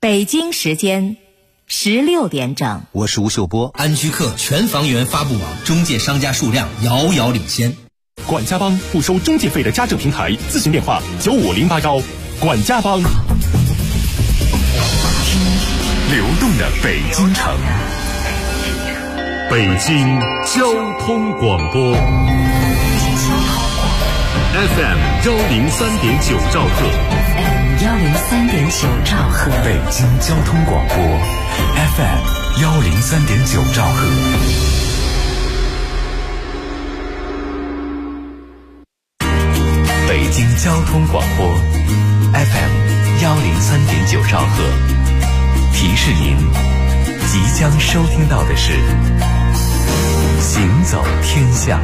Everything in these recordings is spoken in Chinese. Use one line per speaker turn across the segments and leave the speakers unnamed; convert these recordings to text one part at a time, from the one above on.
北京时间16点整。
我是吴秀波。
安居客全房源发布网中介商家数量遥遥领先。
管家帮不收中介费的家政平台，咨询电话95081。管家帮。
流动的北京城，北京交通广播 FM 103.9兆赫
103.9兆赫，
北京交通广播 FM 103.9兆赫。北京交通广播 FM 103.9兆赫，提示您即将收听到的是行走天下。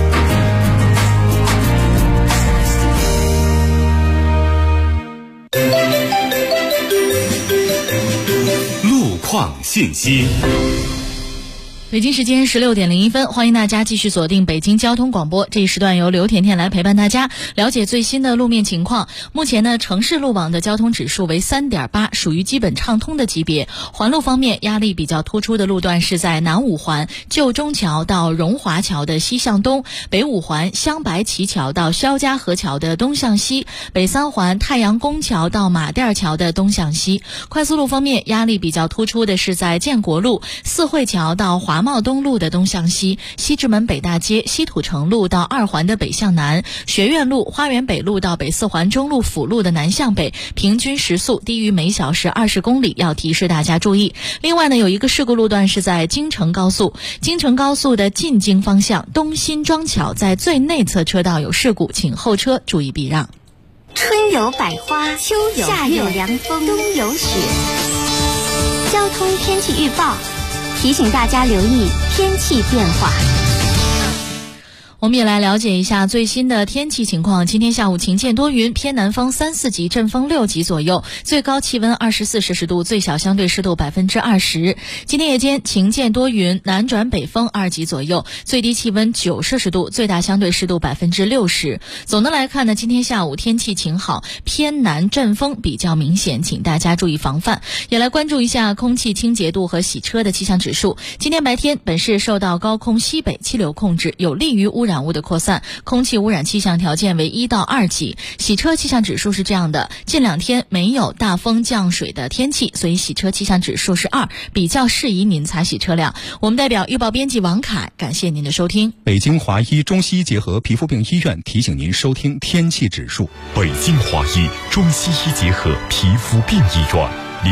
路况信息。
北京时间16点01分，欢迎大家继续锁定北京交通广播。这一时段由刘甜甜来陪伴大家了解最新的路面情况。目前呢，城市路网的交通指数为 3.8， 属于基本畅通的级别。环路方面，压力比较突出的路段是在南五环旧中桥到荣华桥的西向东，北五环镶白旗桥到肖家河桥的东向西，北三环太阳宫桥到马甸桥的东向西。快速路方面，压力比较突出的是在建国路四惠桥到华茂东路的东向西，西直门北大街西土城路到二环的北向南，学院路花园北路到北四环中路辅路的南向北，平均时速低于每小时20公里，要提示大家注意。另外呢，有一个事故路段是在京承高速的进京方向东新庄桥，在最内侧车道有事故，请后车注意避让。
春有百花，秋有夏有凉风，冬有雪。交通天气预报提醒大家留意天气变化。
我们也来了解一下最新的天气情况。今天下午晴间多云，偏南风3、4级，阵风6级左右，最高气温24摄氏度，最小相对湿度20%。今天夜间晴间多云，南转北风2级左右，最低气温9摄氏度，最大相对湿度60%。总的来看呢，今天下午天气晴好，偏南阵风比较明显，请大家注意防范。也来关注一下空气清洁度和洗车的气象指数。今天白天本市受到高空西北气流控制，有利于污染物的扩散，空气污染气象条件为1到2级。洗车气象指数是这样的，近2天没有大风降水的天气，所以洗车气象指数是2，比较适宜您擦洗车辆。我们代表预报编辑王凯，感谢您的收听。
北京华医中西医结合皮肤病医院提醒您收听天气指数。
北京华医中西医结合皮肤病医院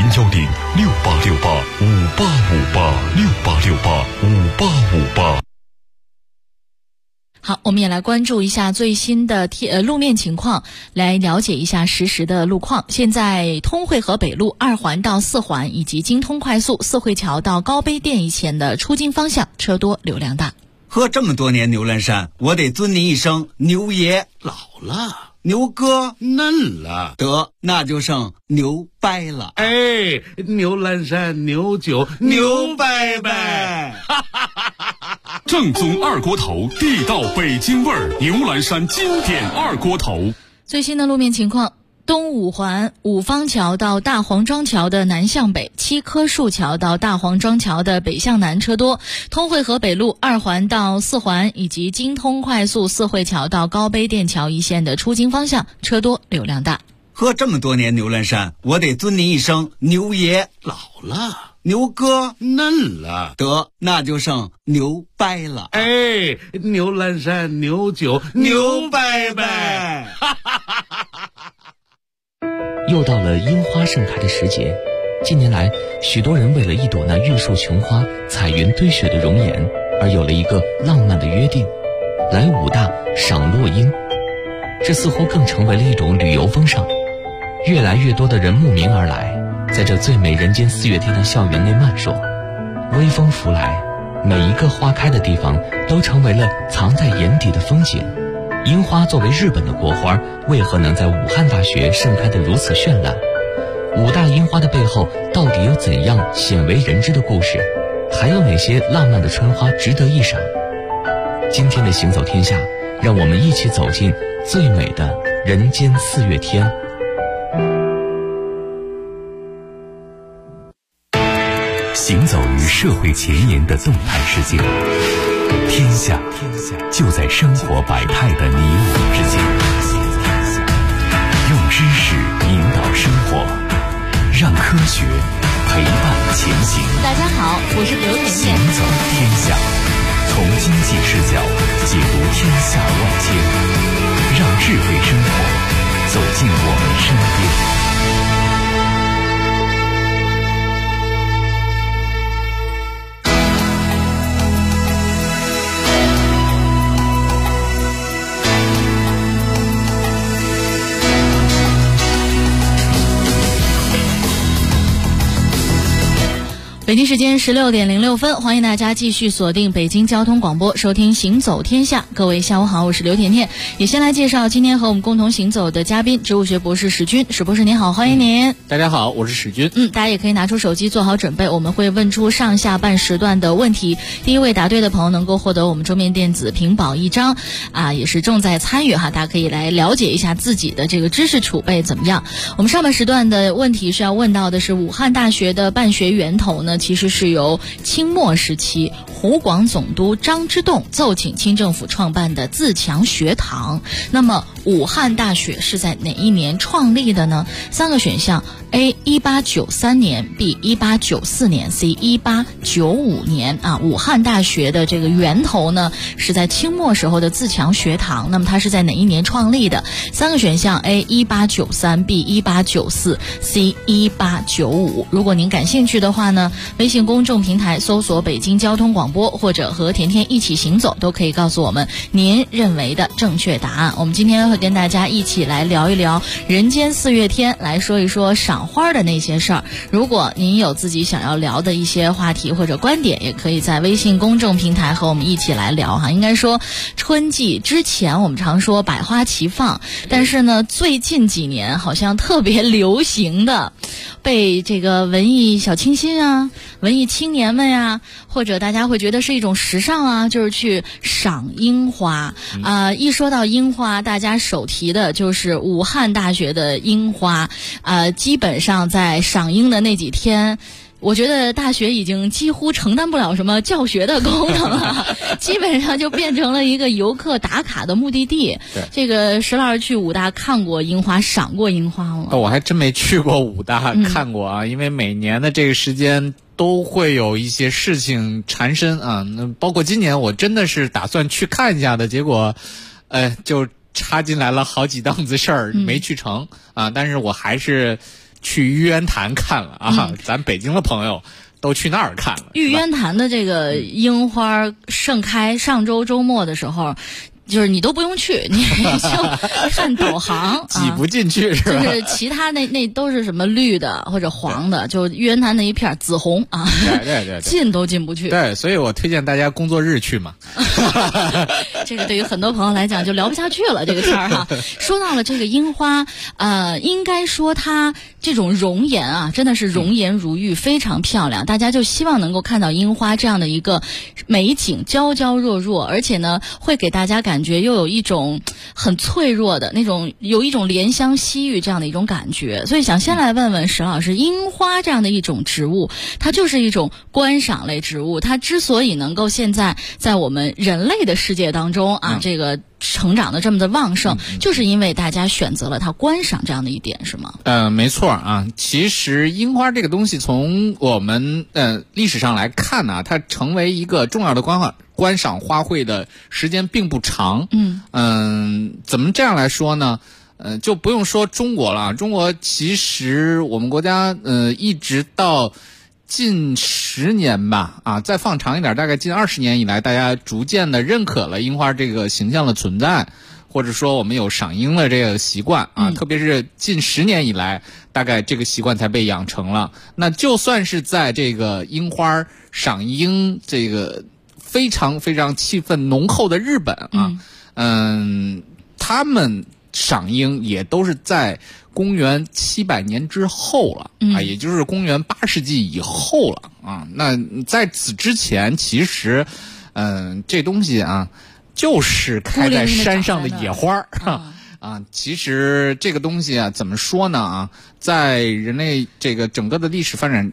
，0868585858，68685858。
好，我们也来关注一下最新的路面情况，来了解一下实时的路况。现在通惠河北路2环到4环以及京通快速四惠桥到高碑店以前的出京方向车多流量大。
喝这么多年牛栏山，我得尊您一声牛爷。
老了，
牛哥
嫩了，
得那就剩牛掰了。
哎，牛栏山牛酒牛掰掰。
正宗二锅头，地道北京味儿，牛栏山经典二锅头。
最新的路面情况，东五环五方桥到大黄庄桥的南向北，七棵树桥到大黄庄桥的北向南车多。通惠河北路2环到4环以及京通快速四惠桥到高碑店桥一线的出京方向车多流量大。
喝这么多年牛栏山，我得尊您一声牛爷。
老了，
牛哥
嫩了，
得那就剩牛掰了。
哎，牛栏山牛酒牛掰掰。
又到了樱花盛开的时节，近年来许多人为了一朵那玉树琼花彩云堆雪的容颜而有了一个浪漫的约定，来武大赏落樱。这似乎更成为了一种旅游风尚，越来越多的人慕名而来，在这最美人间4月天的校园内漫说。微风拂来，每一个花开的地方都成为了藏在眼底的风景。樱花作为日本的国花，为何能在武汉大学盛开得如此绚烂？武大樱花的背后到底有怎样鲜为人知的故事？还有哪些浪漫的春花值得一赏？今天的行走天下，让我们一起走进最美的人间4月天。
行走于社会前沿的动态世界，天下就在生活百态的你我之间。用知识引导生活，让科学陪伴前行。
大家好，我是刘甜甜。
行走天下，从经济视角解读天下万千，让智慧生活走进我们身边。
北京时间16点06分，欢迎大家继续锁定北京交通广播，收听行走天下。各位下午好，我是刘甜甜。也先来介绍今天和我们共同行走的嘉宾，植物学博士史军。史博士您好，欢迎您。
大家好，我是史军。
大家也可以拿出手机做好准备，我们会问出上下半时段的问题。第一位答对的朋友能够获得我们桌面电子屏保1张，也是重在参与哈，大家可以来了解一下自己的这个知识储备怎么样。我们上半时段的问题是要问到的是武汉大学的办学源头呢，其实是由清末时期湖广总督张之洞奏请清政府创办的自强学堂。那么武汉大学是在哪一年创立的呢？3个选项 A 1893年 B 1894年 C 1895年武汉大学的这个源头呢是在清末时候的自强学堂。那么它是在哪一年创立的？3个选项 A 1893 B 1894 C 1895。如果您感兴趣的话呢，微信公众平台搜索北京交通广播或者和甜甜一起行走，都可以告诉我们您认为的正确答案。我们今天会跟大家一起来聊一聊人间四月天，来说一说赏花的那些事儿。如果您有自己想要聊的一些话题或者观点，也可以在微信公众平台和我们一起来聊哈。应该说春季之前我们常说百花齐放，但是呢最近几年好像特别流行的被这个文艺小清新啊、文艺青年们呀，或者大家会觉得是一种时尚啊，就是去赏樱花一说到樱花，大家手提的就是武汉大学的樱花基本上在赏樱的那几天，我觉得大学已经几乎承担不了什么教学的功能了，基本上就变成了一个游客打卡的目的地。这个石老师去武大看过樱花、赏过樱花吗？
我还真没去过武大看过因为每年的这个时间都会有一些事情缠身那包括今年我真的是打算去看一下的，结果就插进来了好几档子事儿，没去成但是我还是去玉渊潭看了咱北京的朋友都去那儿看了。
玉渊潭的这个樱花盛开，上周周末的时候就是你都不用去，你就看导航
挤不进去是吧？
就是其他那都是什么绿的或者黄的，就玉渊潭那一片紫红
对，
进都进不去。
对，所以我推荐大家工作日去嘛。
这个对于很多朋友来讲就聊不下去了，这个天儿哈。说到了这个樱花，应该说它这种容颜真的是容颜如玉，非常漂亮。大家就希望能够看到樱花这样的一个美景，娇娇弱弱，而且呢会给大家感觉又有一种很脆弱的那种，有一种怜香惜玉这样的一种感觉。所以想先来问问石老师，樱花这样的一种植物，它就是一种观赏类植物，它之所以能够现在在我们人类的世界当中这个成长的这么的旺盛，就是因为大家选择了它观赏这样的一点，是吗？
没错其实樱花这个东西从我们历史上来看它成为一个重要的观赏花卉的时间并不长。怎么这样来说呢？就不用说中国了，中国其实我们国家一直到近10年吧再放长一点，大概近20年以来，大家逐渐的认可了樱花这个形象的存在，或者说我们有赏樱的这个习惯特别是近10年以来，大概这个习惯才被养成了。那就算是在这个樱花赏樱这个非常非常气氛浓厚的日本他们赏樱也都是在公元700年之后了也就是公元8世纪以后了那在此之前，其实这东西就是开在山上的野花其实这个东西怎么说呢在人类这个整个的历史发展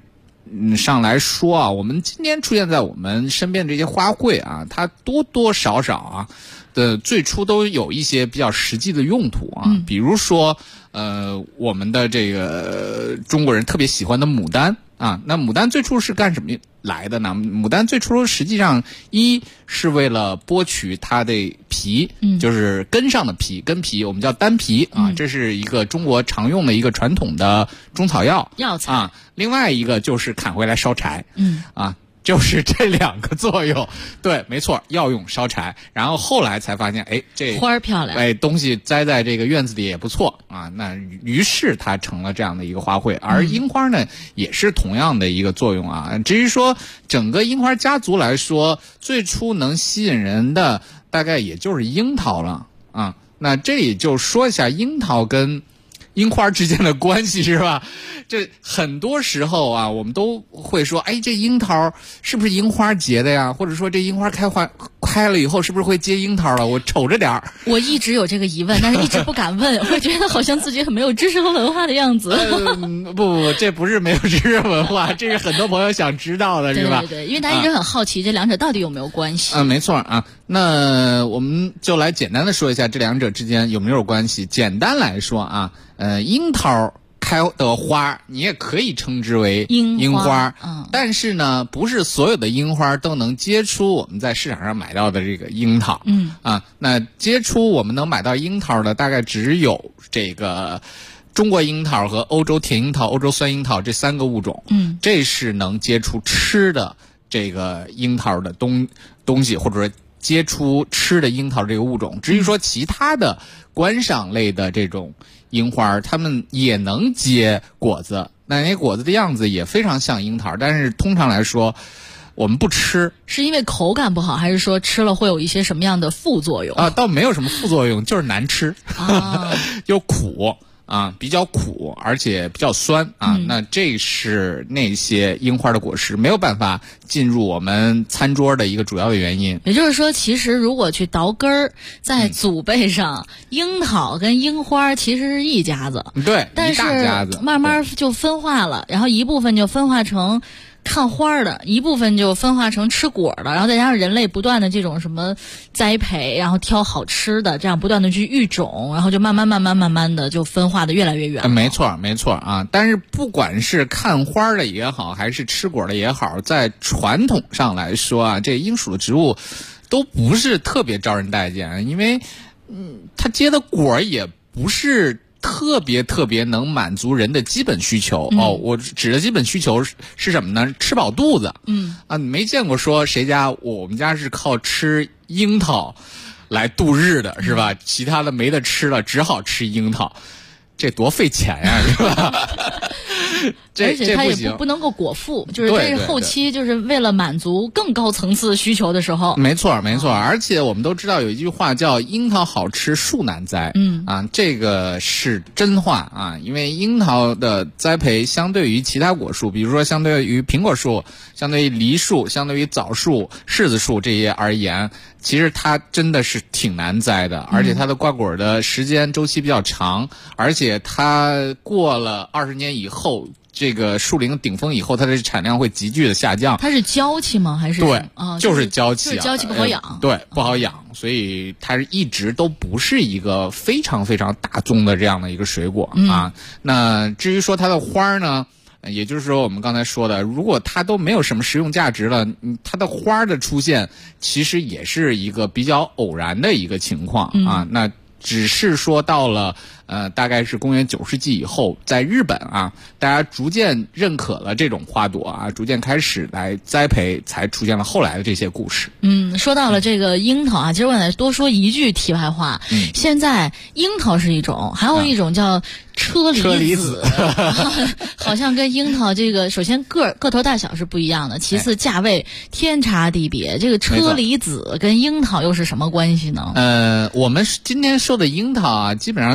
上来说啊，我们今天出现在我们身边的这些花卉啊，它多多少少啊的最初都有一些比较实际的用途啊，比如说我们的这个中国人特别喜欢的牡丹啊，那牡丹最初是干什么来的呢？牡丹最初实际上一是为了剥取它的皮，就是根上的皮，根皮我们叫丹皮啊，这是一个中国常用的一个传统的中草药
材
啊。另外一个就是砍回来烧柴，就是这两个作用。对，没错，要用烧柴。然后后来才发现，哎，这
花儿漂亮，
哎，东西栽在这个院子里也不错啊。那于是它成了这样的一个花卉。而樱花呢，也是同样的一个作用啊。至于说整个樱花家族来说，最初能吸引人的大概也就是樱桃了啊。那这里就说一下樱桃跟樱花之间的关系是吧？这很多时候啊，我们都会说，哎，这樱桃是不是樱花结的呀？或者说这樱花开了以后是不是会结樱桃了？我瞅着点儿。
我一直有这个疑问，但是一直不敢问，我觉得好像自己很没有知识和文化的样子。
不，这不是没有知识文化，这是很多朋友想知道的，是吧？
对，因为大家一直很好奇这两者到底有没有关系。
没错啊。那我们就来简单的说一下这两者之间有没有关系。简单来说啊，樱桃开的花你也可以称之为樱花，但是呢，不是所有的樱花都能结出我们在市场上买到的这个樱桃。那结出我们能买到樱桃的大概只有这个中国樱桃和欧洲甜樱桃、欧洲酸樱桃这三个物种。这是能结出吃的这个樱桃的东西，或者说结出吃的樱桃这个物种。至于说其他的观赏类的这种樱花，它们也能结果子，那些果子的样子也非常像樱桃，但是通常来说我们不吃。
是因为口感不好，还是说吃了会有一些什么样的副作用
啊？倒没有什么副作用，就是难吃啊，又苦啊，比较苦，而且比较酸啊。那这是那些樱花的果实没有办法进入我们餐桌的一个主要的原因。
也就是说，其实如果去倒根儿，在祖辈上，樱桃跟樱花其实是一家子，
对，
但是慢慢就分化了，然后一部分就分化成看花的，一部分就分化成吃果的，然后再加上人类不断的这种什么栽培，然后挑好吃的，这样不断的去育种，然后就慢慢的就分化的越来越远。
没错啊。但是不管是看花的也好，还是吃果的也好，在传统上来说啊，这樱属的植物都不是特别招人待见，因为它结的果也不是特别能满足人的基本需求。我指的基本需求是什么呢？吃饱肚子。你没见过说谁家我们家是靠吃樱桃来度日的，是吧？其他的没得吃了，只好吃樱桃，这多费钱呀，是吧？
而且它也不能够果腹，就是这是后期就是为了满足更高层次需求的时候。
没错。而且我们都知道有一句话叫樱桃好吃树难栽。这个是真话啊，因为樱桃的栽培相对于其他果树，比如说相对于苹果树、相对于梨树、相对于枣树、柿子树这些而言，其实它真的是挺难栽的，而且它的挂果的时间周期比较长，而且它过了20年以后，这个树龄顶峰以后，它的产量会急剧的下降。
它是娇气吗？还是
对就是娇气，
就是娇气不好养。
对，不好养，所以它是一直都不是一个非常大宗的这样的一个水果啊。那至于说它的花呢，也就是说我们刚才说的，如果它都没有什么实用价值了，它的花的出现其实也是一个比较偶然的一个情况啊。那只是说到了大概是公元9世纪以后，在日本啊，大家逐渐认可了这种花朵啊，逐渐开始来栽培，才出现了后来的这些故事。
说到了这个樱桃啊，其实我想多说一句题外话。现在樱桃是一种，还有一种叫车厘子，好像跟樱桃这个首先个头大小是不一样的，其次价位天差地别。这个车厘子跟樱桃又是什么关系呢？
我们今天说的樱桃啊，基本上特指的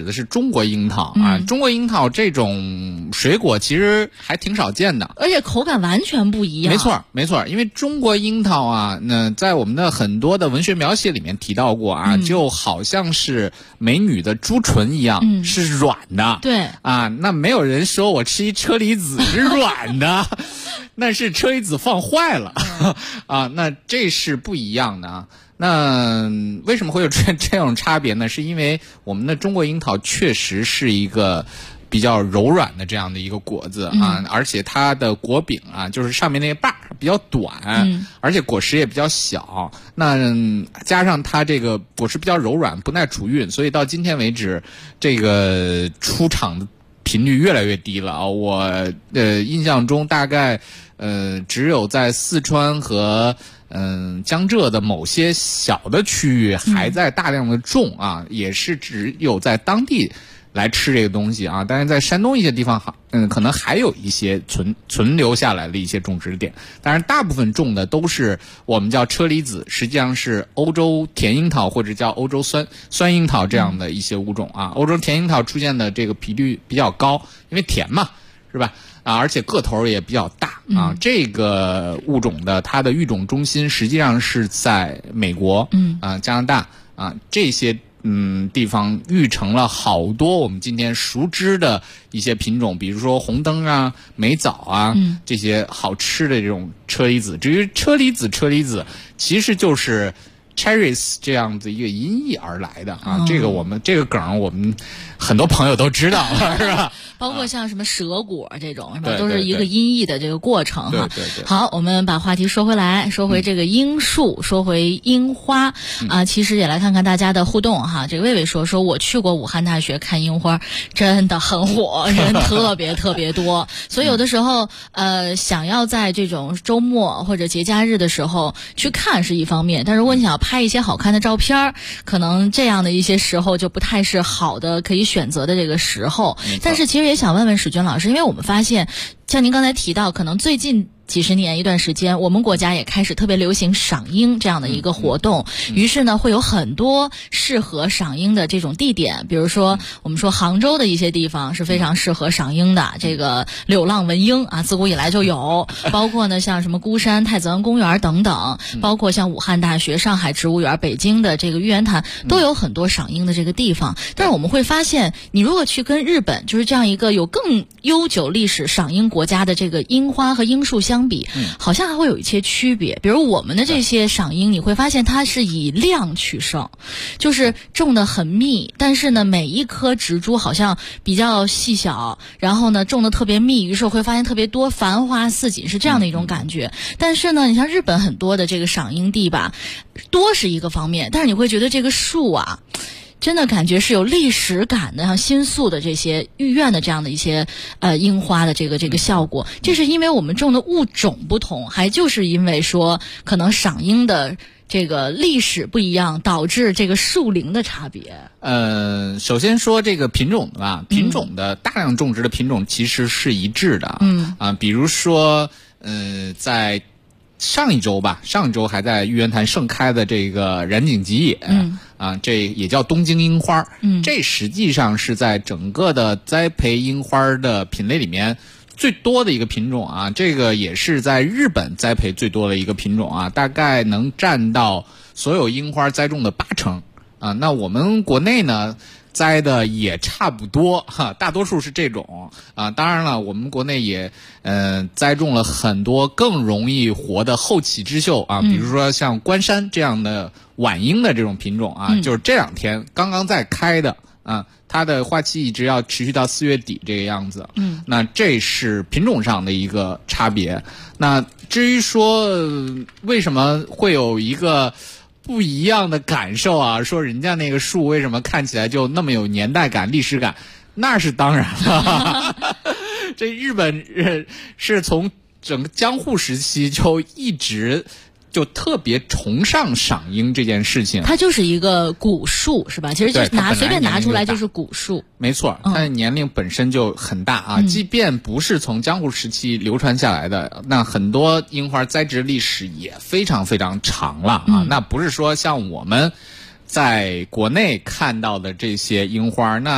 的是中国樱桃啊。中国樱桃这种水果其实还挺少见的，
而且口感完全不一样。
没错，因为中国樱桃啊，那在我们的很多的文学描写里面提到过啊，就好像是美女的朱唇一样，是软的。
对
啊，那没有人说我吃一车厘子是软的，那是车厘子放坏了啊，那这是不一样的啊。那为什么会有这种差别呢？是因为我们的中国樱桃确实是一个比较柔软的这样的一个果子啊，而且它的果柄啊，就是上面那个把比较短，而且果实也比较小。那加上它这个果实比较柔软，不耐储运，所以到今天为止，这个出厂的频率越来越低了啊。我印象中大概只有在四川和江浙的某些小的区域还在大量的种啊，也是只有在当地来吃这个东西啊。但是在山东一些地方可能还有一些存留下来的一些种植点，当然大部分种的都是我们叫车厘子，实际上是欧洲甜樱桃或者叫欧洲酸樱桃这样的一些物种啊。欧洲甜樱桃出现的这个频率比较高，因为甜嘛，是吧？啊，而且个头也比较大啊。这个物种的它的育种中心实际上是在美国，加拿大啊这些地方育成了好多我们今天熟知的一些品种，比如说红灯啊、美枣啊，这些好吃的这种车厘子。至于车厘子其实就是 cherries 这样子一个音译而来的啊。这个我们这个梗我们很多朋友都知道了，是吧？
包括像什么蛇果这种，是吧？
对，
都是一个音译的这个过程哈。
对。
好，我们把话题说回来，说回这个樱树，说回樱花啊。其实也来看看大家的互动哈。这个魏魏说我去过武汉大学看樱花，真的很火，人特别多。所以有的时候想要在这种周末或者节假日的时候去看是一方面，但如果你想要拍一些好看的照片，可能这样的一些时候就不太是好的可以选择的这个时候。但是其实也想问问史娟老师，因为我们发现像您刚才提到，可能最近几十年一段时间，我们国家也开始特别流行赏樱这样的一个活动，于是呢会有很多适合赏樱的这种地点，比如说我们说杭州的一些地方是非常适合赏樱的，这个柳浪闻莺啊，自古以来就有，包括呢像什么孤山、太子湾公园等等，包括像武汉大学、上海植物园、北京的这个玉渊潭，都有很多赏樱的这个地方。但是我们会发现，你如果去跟日本就是这样一个有更悠久历史赏樱国家的这个樱花和樱树相比，好像还会有一些区别。比如我们的这些赏樱，你会发现它是以量取胜，就是种得很密，但是呢每一颗植株好像比较细小，然后呢种得特别密，于是会发现特别多繁花似锦，是这样的一种感觉。但是呢你像日本很多的这个赏樱地吧，多是一个方面，但是你会觉得这个树啊真的感觉是有历史感的，像新宿的这些御苑的这样的一些樱花的这个效果，这是因为我们种的物种不同，还就是因为说可能赏樱的这个历史不一样，导致这个树龄的差别。
首先说这个品种的吧，品种的大量种植的品种其实是一致的，比如说在上一周还在玉渊潭盛开的这个染井吉野，这也叫东京樱花，这实际上是在整个的栽培樱花的品类里面最多的一个品种啊，这个也是在日本栽培最多的一个品种啊，大概能占到所有樱花栽种的80%啊。那我们国内呢栽的也差不多哈，大多数是这种啊。当然了，我们国内也栽种了很多更容易活的后起之秀啊，比如说像关山这样的晚樱的这种品种啊，就是这两天刚刚在开的啊，它的花期一直要持续到4月底这个样子。那这是品种上的一个差别。那至于说为什么会有一个不一样的感受啊，说人家那个树为什么看起来就那么有年代感、历史感，那是当然了。这日本是从整个江户时期就一直就特别崇尚赏樱这件事情。它就是一个古树是吧？其实就随便拿出来就是古树。没错，它的年龄本身就很大啊，即便不是从江户时期流传下来的，那很多樱花栽植历史也非常非常长了啊。那不是说像我们在国内看到的这些樱花，那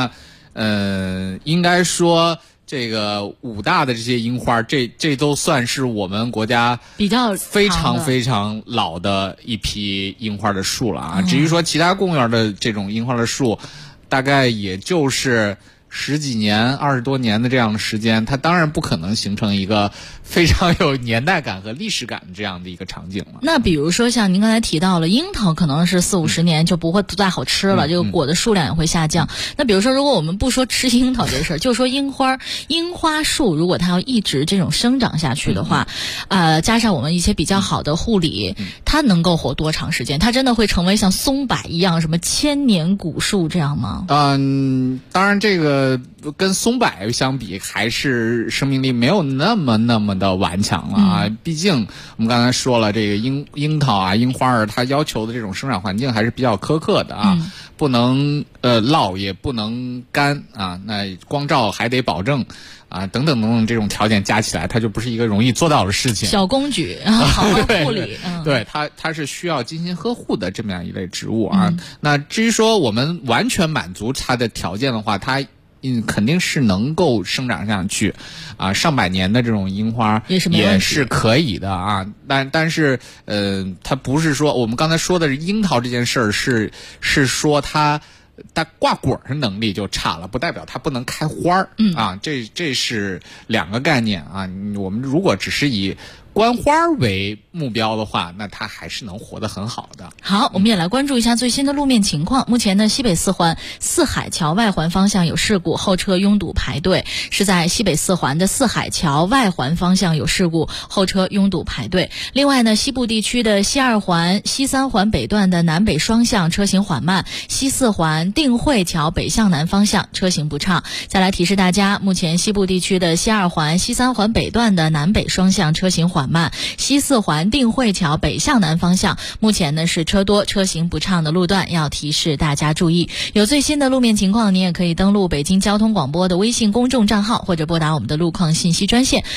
应该说这个5大的这些樱花，这都算是我们国家
比较
非常非常老的一批樱花的树了啊。至于说其他公园的这种樱花的树，大概也就是10几年、20多年的这样的时间，它当然不可能形成一个非常有年代感和历史感这样的一个场景了。
那比如说像您刚才提到了樱桃，可能是40、50年就不再好吃了，这个果的数量也会下降。那比如说，如果我们不说吃樱桃这事儿，就说樱花树，如果它要一直这种生长下去的话，加上我们一些比较好的护理，它能够活多长时间？它真的会成为像松柏一样什么千年古树这样吗？
当然这个跟松柏相比，还是生命力没有那么的顽强了啊。毕竟我们刚才说了，这个樱桃啊、樱花儿，它要求的这种生长环境还是比较苛刻的啊，不能涝，也不能干啊，那光照还得保证啊，等等这种条件加起来，它就不是一个容易做到的事情。
小公举，好好护理。
对，它是需要精心呵护的这么样一类植物啊。那至于说我们完全满足它的条件的话，它肯定是能够生长上去啊，上百年的这种樱花也是可以的啊。但是它不是说我们刚才说的樱桃这件事儿是说它挂果的能力就差了，不代表它不能开花儿啊。这是2个概念啊。我们如果只是以观花为目标的话，那它还是能活得很好的。
好，我们也来关注一下最新的路面情况。目前呢，西北4环四海桥外环方向有事故，后车拥堵排队，是在西北4环的四海桥外环方向有事故，后车拥堵排队。另外呢，西部地区的西2环、西3环北段的南北双向车行缓慢，西4环定慧桥北向南方向车行不畅。再来提示大家，目前西部地区的西2环、西3环北段的南北双向车行缓慢，西4环定慧桥北向南方向目前呢是车多车行不畅的路段，要提示大家注意。有最新的路面情况，您也可以登录北京交通广播的微信公众账号，或者拨打我们的路况信息专线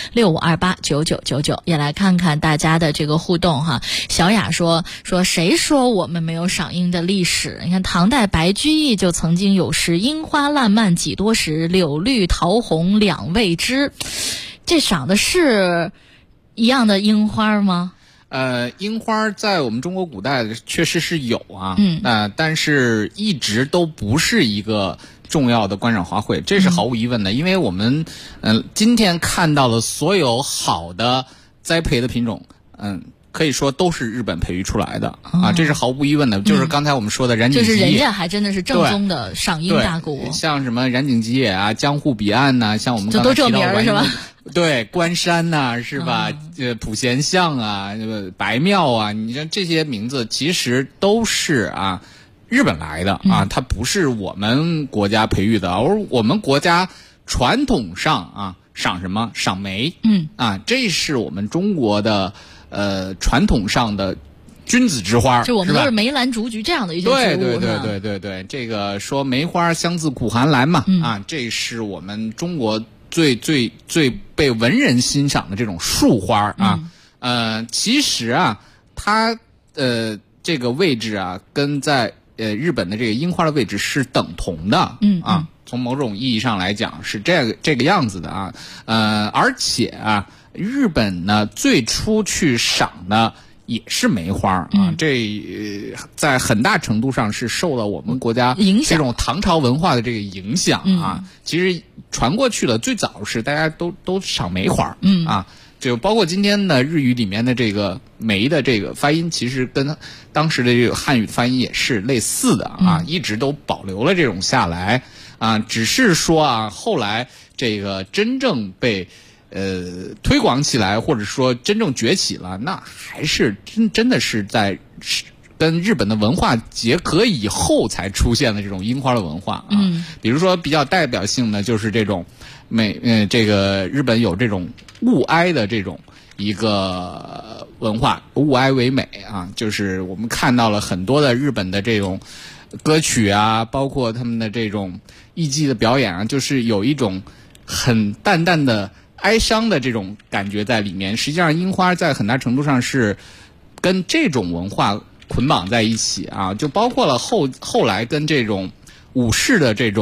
65289999。也来看看大家的这个互动哈。小雅说谁说我们没有赏樱的历史？你看唐代白居易就曾经有诗：樱花烂漫几多时，柳绿桃红两未知。这赏的是一样的樱花吗？
樱花在我们中国古代确实是有啊，但是一直都不是一个重要的观赏花卉，这是毫无疑问的。因为我们今天看到了所有好的栽培的品种，可以说都是日本培育出来的啊，这是毫无疑问的。就是刚才我们说的染井吉野，
就是人家还真的是正宗的赏樱大国，
像什么染井吉野啊、江户彼岸呐，像我们刚才提到的
就都这名是吧？
对，关山呐，是吧？普贤巷啊，白庙啊，你像这些名字其实都是啊日本来的啊，它不是我们国家培育的，而我们国家传统上啊赏什么？赏梅，这是我们中国的传统上的君子之花，
就我们都是梅兰竹菊这样的一些植物。
对，这个说梅花香自苦寒来嘛，这是我们中国最被文人欣赏的这种树花啊。其实啊，它这个位置啊，跟在日本的这个樱花的位置是等同的，从某种意义上来讲是这个样子的啊。而且啊，日本呢最初去赏的也是梅花啊，这在很大程度上是受到我们国家这种唐朝文化的这个影响啊。其实传过去了，最早是大家都赏梅花啊，就包括今天的日语里面的这个梅的这个发音，其实跟当时的这个汉语发音也是类似的啊，一直都保留了这种下来啊。只是说啊，后来这个真正被推广起来，或者说真正崛起了，那还是真的是在跟日本的文化结合以后才出现的这种樱花的文化啊。比如说比较代表性的就是这种这个日本有这种物哀的这种一个文化，物哀为美啊，就是我们看到了很多的日本的这种歌曲啊，包括他们的这种艺伎的表演啊，就是有一种很淡淡的哀伤的这种感觉在里面。实际上樱花在很大程度上是跟这种文化捆绑在一起啊，就包括了后来跟这种武士的这种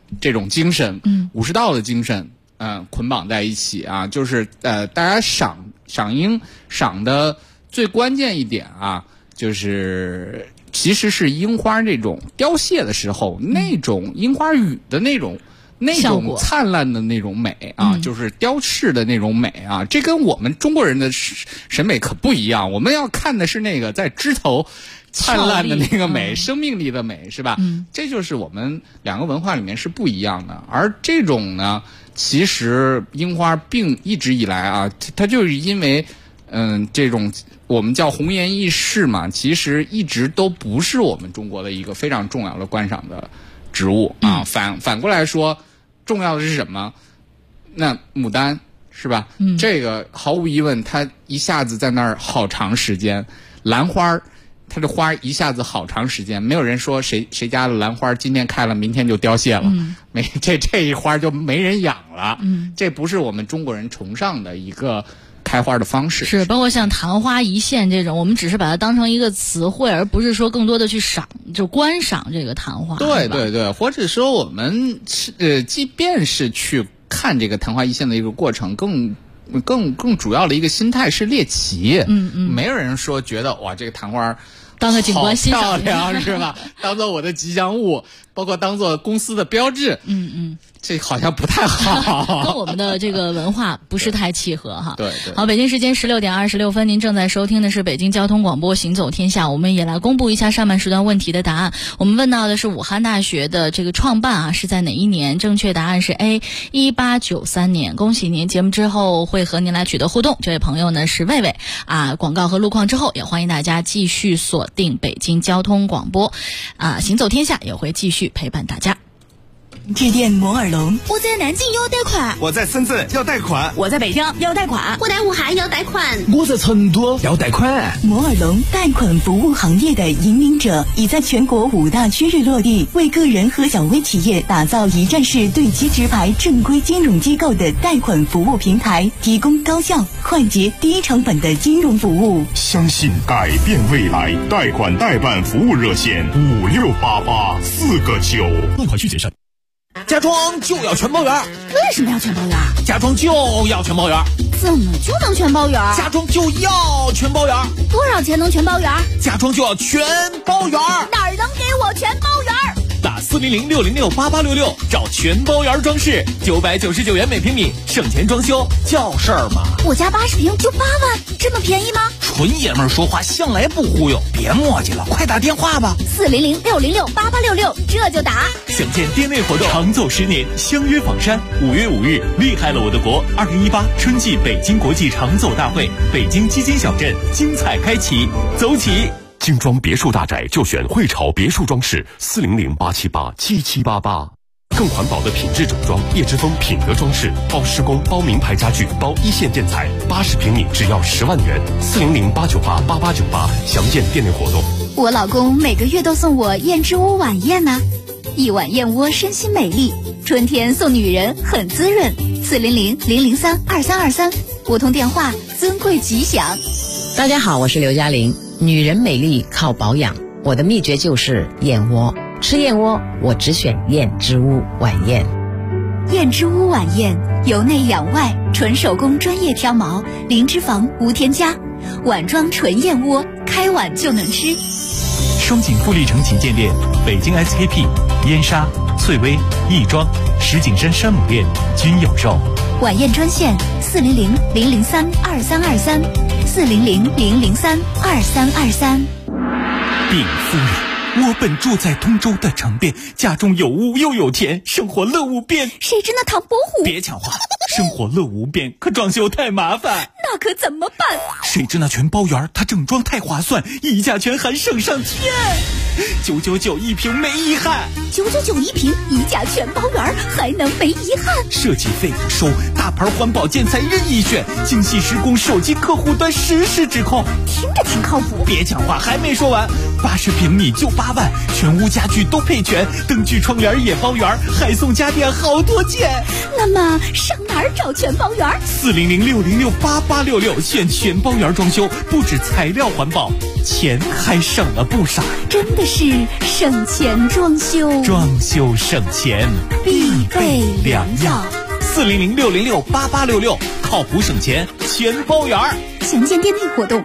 这种精神，武士道的精神，捆绑在一起啊，就是大家赏樱赏的最关键一点啊，就是其实是樱花这种凋谢的时候，那种樱花雨的那种灿烂的那种美啊，就是雕饰的那种美啊，这跟我们中国人的审美可不一样。我们要看的是那个在枝头灿烂的那个美，生命力的美，是吧？这就是我们两个文化里面是不一样的。而这种呢，其实樱花并一直以来啊，它就是因为这种我们叫红颜易逝嘛，其实一直都不是我们中国的一个非常重要的观赏的植物啊。反过来说，重要的是什么？那牡丹是吧？这个毫无疑问，它一下子在那儿好长时间。兰花，它的花一下子好长时间，没有人说谁家的兰花今天开了，明天就凋谢了，这一花就没人养了。这不是我们中国人崇尚的一个开花的方式。
是包括像昙花一现这种，我们只是把它当成一个词汇，而不是说更多的去观赏这个昙花。
对对对，或者说我们即便是去看这个昙花一现的一个过程，更主要的一个心态是猎奇。没有人说觉得哇这个昙花
当个景观欣赏
好漂亮是吧？当做我的吉祥物，包括当做公司的标志。这好像不太好，
跟我们的这个文化不是太契合哈。
对。
好，北京时间16点26分，您正在收听的是北京交通广播行走天下。我们也来公布一下上半时段问题的答案。我们问到的是武汉大学的这个创办啊是在哪一年？正确答案是 A 1893年。恭喜您，节目之后会和您来取得互动。这位朋友呢是魏魏啊。广告和路况之后，也欢迎大家继续锁定北京交通广播啊，行走天下也会继续陪伴大家。
致电摩尔龙，
我在南京要贷款，
我在深圳要贷款，
我在北京要贷款，
我在武汉要贷款，
我在成都要贷款。
摩尔龙贷款服务行业的引领者，已在全国5大区域落地，为个人和小微企业打造一站式对接直排正规金融机构的贷款服务平台，提供高效、快捷、低成本的金融服务。
相信改变未来，贷款代办服务热线5688-4个9。
贷款需谨慎。
家装就要全包圆。
为什么要全包圆？
家装就要全包圆。
怎么就能全包圆？
家装就要全包圆。
多少钱能全包圆？
家装就要全包圆。
哪儿能给我全包圆？
打400-606-8866找全包圆装饰，999元每平米，省钱装修叫事儿嘛。
我家80平就8万，这么便宜吗？
纯爷们儿说话向来不忽悠，别磨叽了，快打电话吧。
400-606-8866，这就打。
省钱店内活动，长走10年，相约房山。5月5日，厉害了我的国2018春季北京国际长走大会，北京基金小镇精彩开启，走起！
精装别墅大宅就选汇潮别墅装饰，400-878-7788。更环保的品质整装，叶之峰品德装饰，包施工、包名牌家具、包一线建材，80平米只要10万元，400-898-8898，详见店内活动。
我老公每个月都送我燕之屋晚宴呢，一碗燕窝身心美丽，春天送女人很滋润。400-003-2323，拨通电话，尊贵吉祥。
大家好，我是刘嘉玲。女人美丽靠保养，我的秘诀就是燕窝。吃燕窝，我只选燕之屋晚宴。
燕之屋晚宴，由内养外，纯手工专业挑毛，零脂肪无添加，碗装纯燕窝，开碗就能吃。
双井富力城旗舰店、北京 SKP、燕莎、翠微、亦庄、石景山山姆店均有售。
晚宴专线400-003-2323，400-003-2323。
禀夫人，我本住在通州的城边，家中有屋又有田，生活乐无边。
谁知那唐伯虎？
别抢话，生活乐无边，可装修太麻烦。
那可怎么办？
谁知那全包圆，它整装太划算，溢价权还省上天。999一平没遗憾，
999一平，溢价全包圆，还能没遗憾？
设计费不收，大大牌环保建材任意选，精细施工，手机客户端实时指控。
听着挺靠谱。
别抢话，还没说完，80平米就8万，全屋家具都配全，灯具窗帘也包圆，还送家电好多件。
那么上哪儿找全包圆
？400-606-8866，现全包圆装修，不止材料环保，钱还省了不少。
真的是省钱装修，
装修省钱
必备良药。
400-606-8866，靠谱省钱全包圆。
详见店内活动。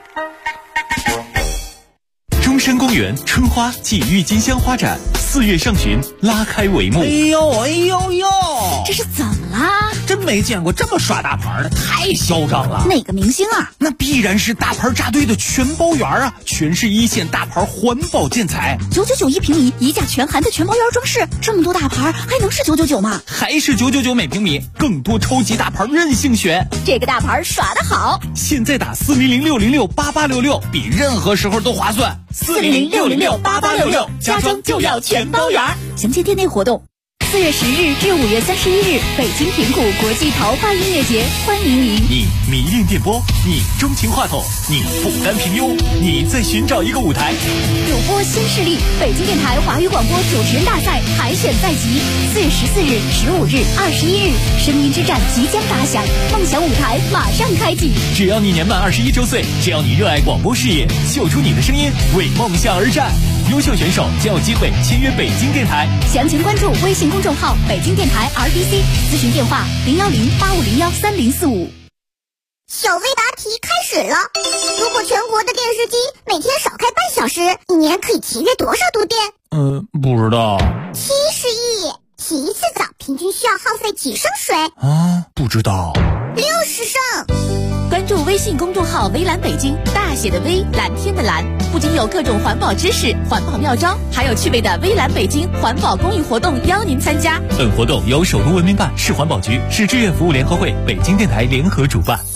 中山公园春花暨郁金香花展4月上旬拉开帷幕。
哎呦，
这是怎么啦？
真没见过这么耍大牌的，太嚣张了。
哪个明星啊？
那必然是大牌扎堆的全包圆啊，全是1线大牌环保建材
，999一平米，一价全含的全包圆装饰，这么多大牌还能是999吗？
还是999每平米，更多超级大牌任性选。
这个大牌耍得好，
现在打400-606-8866，比任何时候都划算。
400-606-8866，家装就要全包圆。详见店内活动。4月10日至5月31日，北京平谷国际桃花音乐节，欢迎您。
你迷恋电波，你钟情话筒，你不甘平庸，你在寻找一个舞台。
主播新势力，北京电台华语广播主持人大赛海选在即，4月14日、15日、21日，声音之战即将打响，梦想舞台马上开启。
只要你年满21周岁，只要你热爱广播事业，秀出你的声音，为梦想而战。优秀选手将有机会签约北京电台。
详情关注微信公众号北京电台 RDC， 咨询电话010-8501-3045。
小微答题开始了。如果全国的电视机每天少开半小时，一年可以节约多少度电？
不知道。
70亿。洗一次澡平均需要耗费几升水？
不知道。
60升。
关注微信公众号微蓝北京，大写的微，蓝天的蓝，不仅有各种环保知识、环保妙招，还有趣味的微蓝北京环保公益活动邀您参加。
本活动由首都文明办、市环保局、市志愿服务联合会、北京电台联合主办。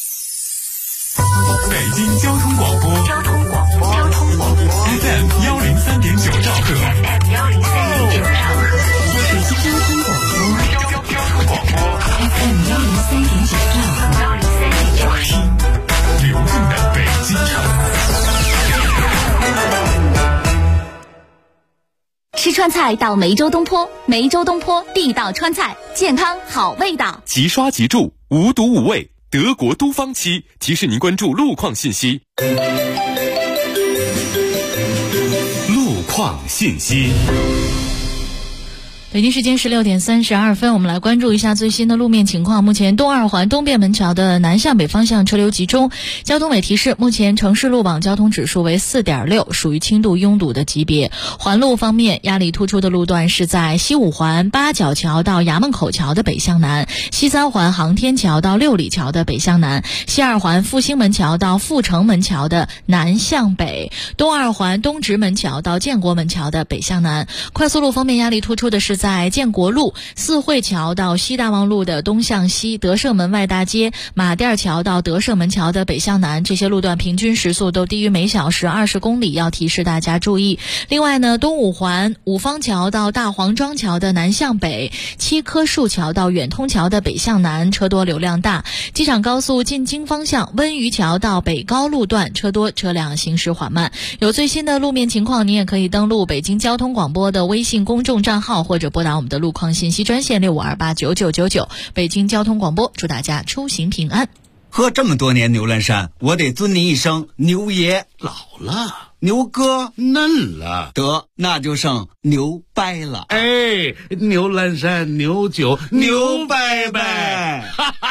北京交通广播FM 103.9兆赫，
北京交通广播 FM 103.9兆赫，
流动的北京城。
吃川菜到梅州东坡，梅州东坡地道川菜，健康好味道。
即刷即住，无毒无味，德国都方漆提示您关注路况信息。路况信息。
北京时间16点32分，我们来关注一下最新的路面情况。目前东二环东便门桥的南向北方向车流集中，交通委提示，目前城市路网交通指数为 4.6， 属于轻度拥堵的级别。环路方面，压力突出的路段是在西五环八角桥到衙门口桥的北向南，西三环航天桥到六里桥的北向南，西二环复兴门桥到阜成门桥的南向北，东二环东直门桥到建国门桥的北向南。快速路方面，压力突出的是在建国路四惠桥到西大望路的东向西，德胜门外大街马甸桥到德胜门桥的北向南，这些路段平均时速都低于每小时20公里，要提示大家注意。另外呢，东五环五方桥到大黄庄桥的南向北，七棵树桥到远通桥的北向南车多流量大。机场高速进京方向温榆桥到北高路段车多，车辆行驶缓慢。有最新的路面情况，你也可以登录北京交通广播的微信公众账号，或者拨打我们的路况信息专线65289999。北京交通广播，祝大家出行平安。
喝这么多年牛栏山，我得尊您一声牛爷。
老了，
牛哥
嫩了，
得那就剩牛掰了。
哎，牛栏山牛酒牛掰掰。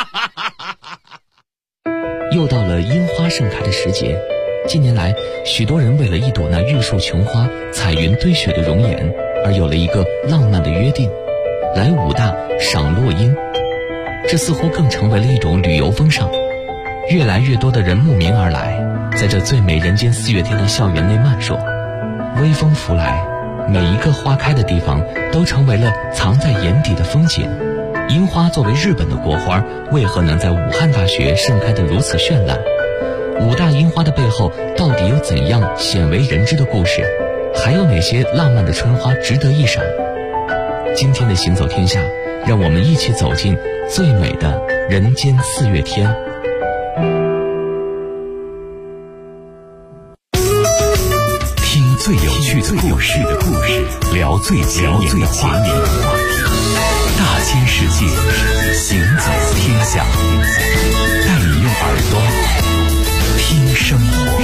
又到了樱花盛开的时节，近年来，许多人为了一朵那玉树琼花、彩云堆雪的容颜，而有了一个浪漫的约定，来武大赏落樱。这似乎更成为了一种旅游风尚，越来越多的人慕名而来，在这最美人间4月天的校园内漫说。微风拂来，每一个花开的地方都成为了藏在眼底的风景。樱花作为日本的国花，为何能在武汉大学盛开得如此绚烂？武大樱花的背后到底有怎样鲜为人知的故事？还有哪些浪漫的春花值得一赏？今天的行走天下， 让我们一起走进最美的人间四月天。
听最有趣的故事，聊最前沿的话题。大千世界，行走天下，带你用耳朵听生活。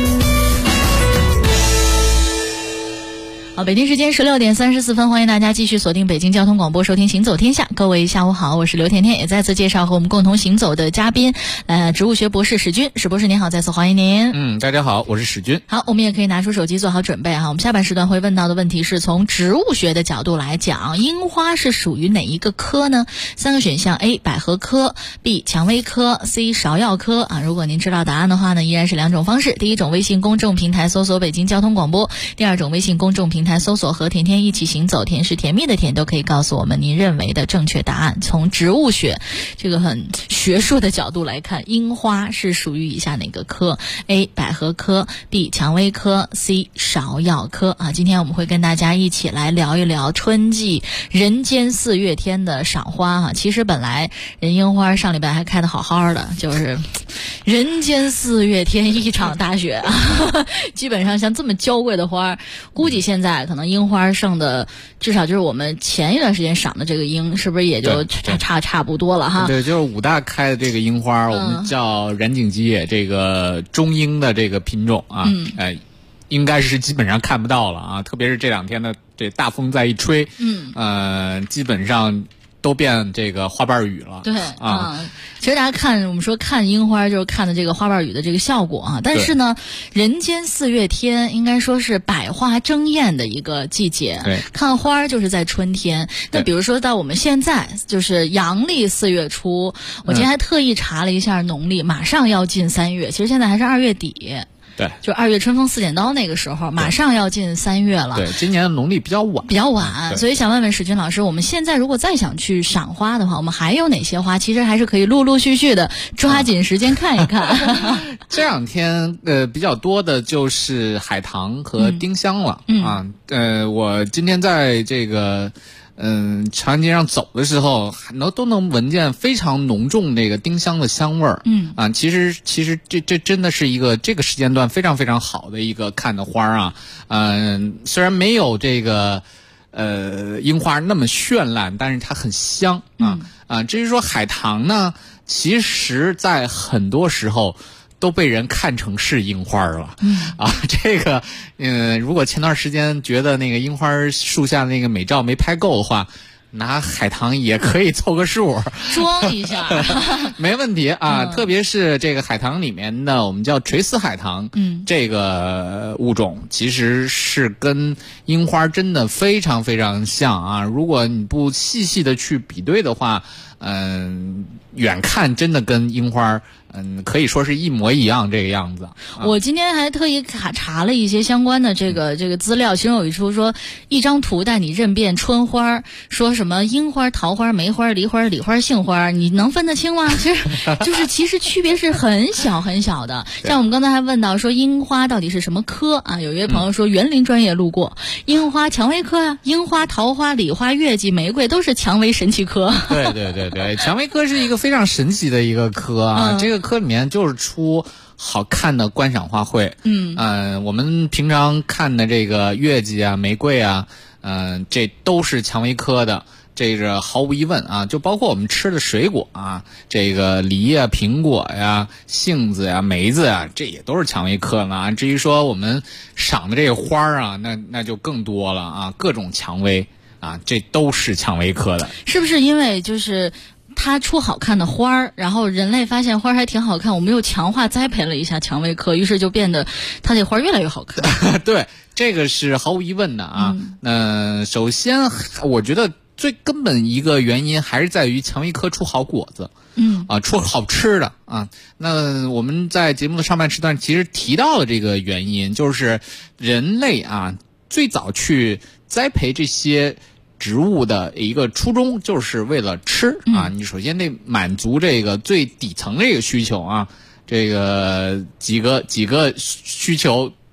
好，北京时间16点34分，欢迎大家继续锁定北京交通广播，收听行走天下。各位下午好，我是刘甜甜，也再次介绍和我们共同行走的嘉宾，植物学博士史军。史博士您好，再次欢迎您。
大家好，我是史军。
好，我们也可以拿出手机做好准备哈。我们下半时段会问到的问题是从植物学的角度来讲，樱花是属于哪一个科呢？3个选项 A 百合科， B 蔷薇科， C 芍药科啊。如果您知道答案的话呢，依然是2种方式。第一种微信公众平台搜索北京交通广播，第二种微信公众平台搜索和甜甜一起行走，甜是甜蜜的甜，都可以告诉我们您认为的正确答案。从植物学这个很学术的角度来看，樱花是属于以下哪个科？ A 百合科， B 蔷薇科， C 芍药科啊。今天我们会跟大家一起来聊一聊春季人间四月天的赏花啊。其实本来人樱花上礼拜还开得好好的，就是人间四月天一场大雪啊。基本上像这么娇贵的花，估计现在可能樱花剩的至少就是我们前一段时间赏的这个樱，是不是也就差不多了哈？
对，就是武大开的这个樱花，我们叫染井吉野这个中樱的这个品种啊，应该是基本上看不到了啊，特别是这2天的这大风再一吹，基本上都变这个花瓣雨了。
对啊，其实大家我们说看樱花就是看的这个花瓣雨的这个效果啊，但是呢，人间四月天应该说是百花争艳的一个季节。
对，
看花就是在春天。那比如说到我们现在就是阳历4月初，我今天还特意查了一下农历，马上要进3月，其实现在还是2月底。
对，
就2月春风4剪刀那个时候，马上要进3月了。
对，今年的农历比较晚，
所以想问问史军老师，我们现在如果再想去赏花的话，我们还有哪些花？其实还是可以陆陆续续的抓紧时间看一看。
这2天比较多的就是海棠和丁香了我今天在这个长安街上走的时候，都能闻见非常浓重那个丁香的香味儿。其实这真的是一个这个时间段非常非常好的一个看的花啊。虽然没有这个樱花那么绚烂，但是它很香至于说海棠呢，其实在很多时候都被人看成是樱花了。这个如果前段时间觉得那个樱花树下那个美照没拍够的话，拿海棠也可以凑个数
装一下。
没问题啊。特别是这个海棠里面的我们叫垂丝海棠，这个物种其实是跟樱花真的非常非常像啊。如果你不细细的去比对的话，远看真的跟樱花可以说是一模一样这个样子。
我今天还特意查了一些相关的这个资料，其中有一处说一张图带你认遍春花，说什么樱花、桃花、梅花、梨花、李花、杏花，你能分得清吗？其实区别是很小很小的。像我们刚才还问到说樱花到底是什么科啊？有一位朋友说园林专业路过，樱花蔷薇科啊，樱花、桃花、李花、月季、玫瑰都是蔷薇神奇科。
对，蔷薇科是一个非常神奇的一个科啊。这个科里面就是出好看的观赏花卉。我们平常看的这个月季啊、玫瑰啊，这都是蔷薇科的。这个毫无疑问啊，就包括我们吃的水果啊，这个梨呀、苹果呀、杏子呀、梅子呀，这也都是蔷薇科呢。至于说我们赏的这个花啊，那就更多了啊，各种蔷薇啊，这都是蔷薇科的。
是不是因为就是它出好看的花儿，然后人类发现花儿还挺好看，我们又强化栽培了一下蔷薇科，于是就变得它这花儿越来越好看。
对，这个是毫无疑问的啊。首先我觉得最根本一个原因还是在于蔷薇科出好果子，出好吃的啊。那我们在节目的上半时段其实提到了这个原因，就是人类啊最早去栽培这些植物的一个初衷就是为了吃啊。你首先得满足这个最底层的这个需求啊，这个几个需求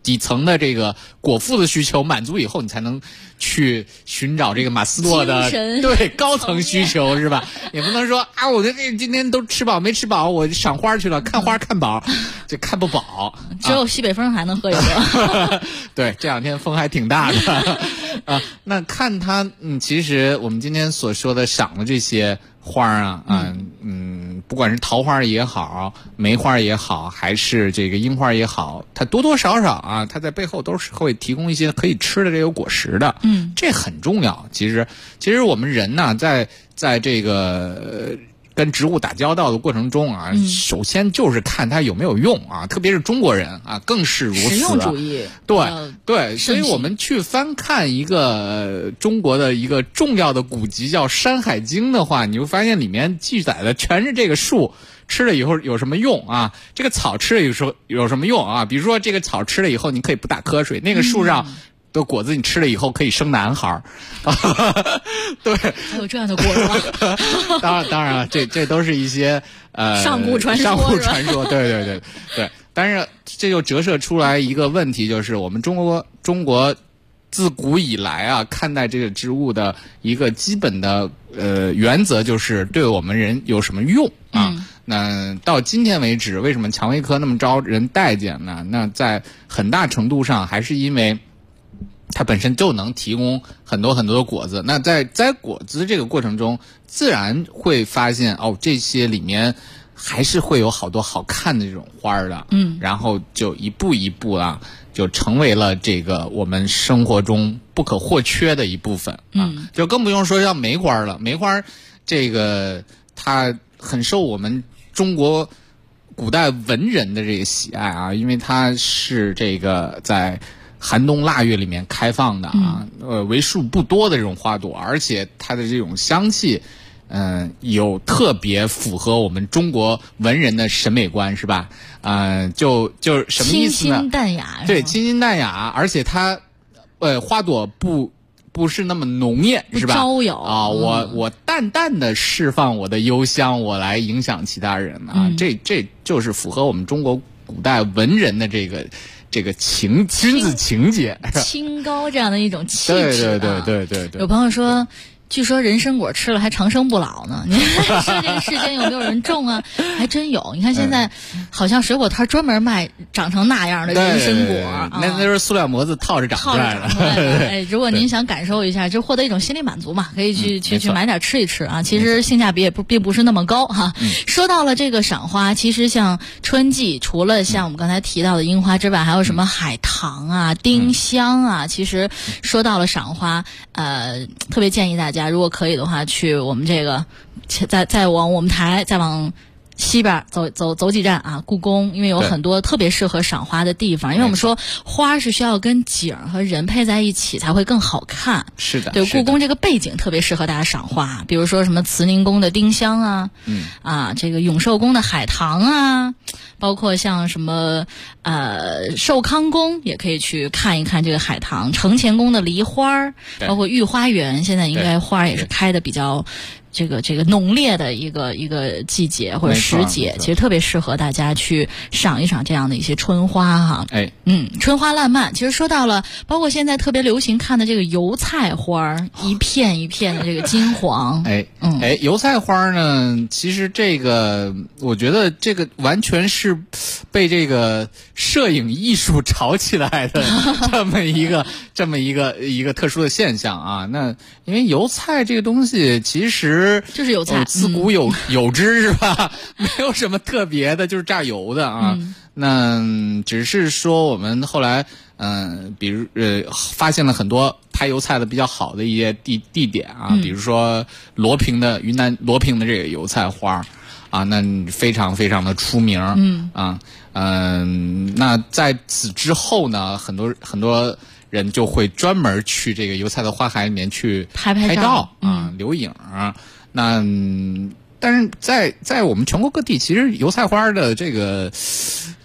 底层的这个果腹的需求满足以后，你才能去寻找这个马斯洛的对高层需求，是吧？也不能说啊，我这今天都吃饱没吃饱，我赏花去了，看花看饱，这看不饱。
只有西北风还能喝一喝。
对，这两天风还挺大的啊。那看它，其实我们今天所说的赏的这些花啊，不管是桃花也好，梅花也好，还是这个樱花也好，它多多少少啊，它在背后都是会提供一些可以吃的这个果实的。这很重要。其实我们人呢，在这个跟植物打交道的过程中啊，首先就是看它有没有用啊，特别是中国人啊，更是如此。
实用主义。
对，所以我们去翻看一个中国的一个重要的古籍叫《山海经》的话，你会发现里面记载的全是这个树吃了以后有什么用啊，这个草吃了以后有什么用啊，比如说这个草吃了以后你可以不打瞌睡，那个树上的果子你吃了以后可以生男孩对，
还有这样的果子吗？
当然了，这都是一些
上古传
说，对。但是这就折射出来一个问题，就是我们中国自古以来啊，看待这个植物的一个基本的原则就是对我们人有什么用啊？那到今天为止，为什么蔷薇科那么招人待见呢？那在很大程度上还是因为它本身就能提供很多很多的果子。那在摘果子这个过程中，自然会发现这些里面还是会有好多好看的这种花的。然后就一步一步啊，就成为了这个我们生活中不可或缺的一部分啊。就更不用说像梅花了。梅花这个它很受我们中国古代文人的这个喜爱啊，因为它是这个在寒冬腊月里面开放的啊，为数不多的这种花朵，而且它的这种香气，有特别符合我们中国文人的审美观，是吧？就什么意思呢？
清新淡雅，
对，清新淡雅，而且它，花朵不是那么浓艳，是吧？
招摇
啊，我淡淡的释放我的幽香，我来影响其他人啊，这就是符合我们中国古代文人的这个君子情节，
清高这样的一种气质。
对。
有朋友说，据说人参果吃了还长生不老呢。你看这个世间有没有人种啊？还真有。你看现在好像水果摊专门卖长成那样的人参果，
那是塑料模子套着长出来的。
如果您想感受一下，就获得一种心理满足嘛，可以去买点吃一吃啊。其实性价比并不是那么高哈。说到了这个赏花，其实像春季，除了像我们刚才提到的樱花之外，还有什么海棠啊、丁香啊。其实说到了赏花，特别建议大家，如果可以的话，去我们这个再往我们台再往西边走几站啊，故宫，因为有很多特别适合赏花的地方。因为我们说花是需要跟景和人配在一起才会更好看。
是的，
对，故宫这个背景特别适合大家赏花，比如说什么慈宁宫的丁香啊，这个永寿宫的海棠啊，包括像什么寿康宫也可以去看一看这个海棠，承乾宫的梨花，包括御花园，现在应该花也是开的比较这个浓烈的一个季节或者时节，其实特别适合大家去赏一赏这样的一些春花哈。春花烂漫。其实说到了，包括现在特别流行看的这个油菜花，一片一片的这个金黄。
油菜花呢，其实这个我觉得这个完全是被这个摄影艺术炒起来的这么一个特殊的现象啊。那因为油菜这个东西其实
就是油菜，
自古有之是吧？没有什么特别的，就是榨油的啊。那只是说我们后来比如发现了很多拍油菜的比较好的一些地点啊，比如说云南罗平的这个油菜花啊，那非常非常的出名。那在此之后呢，很多人就会专门去这个油菜的花海里面去拍照啊，留影啊。但是在我们全国各地，其实油菜花的这个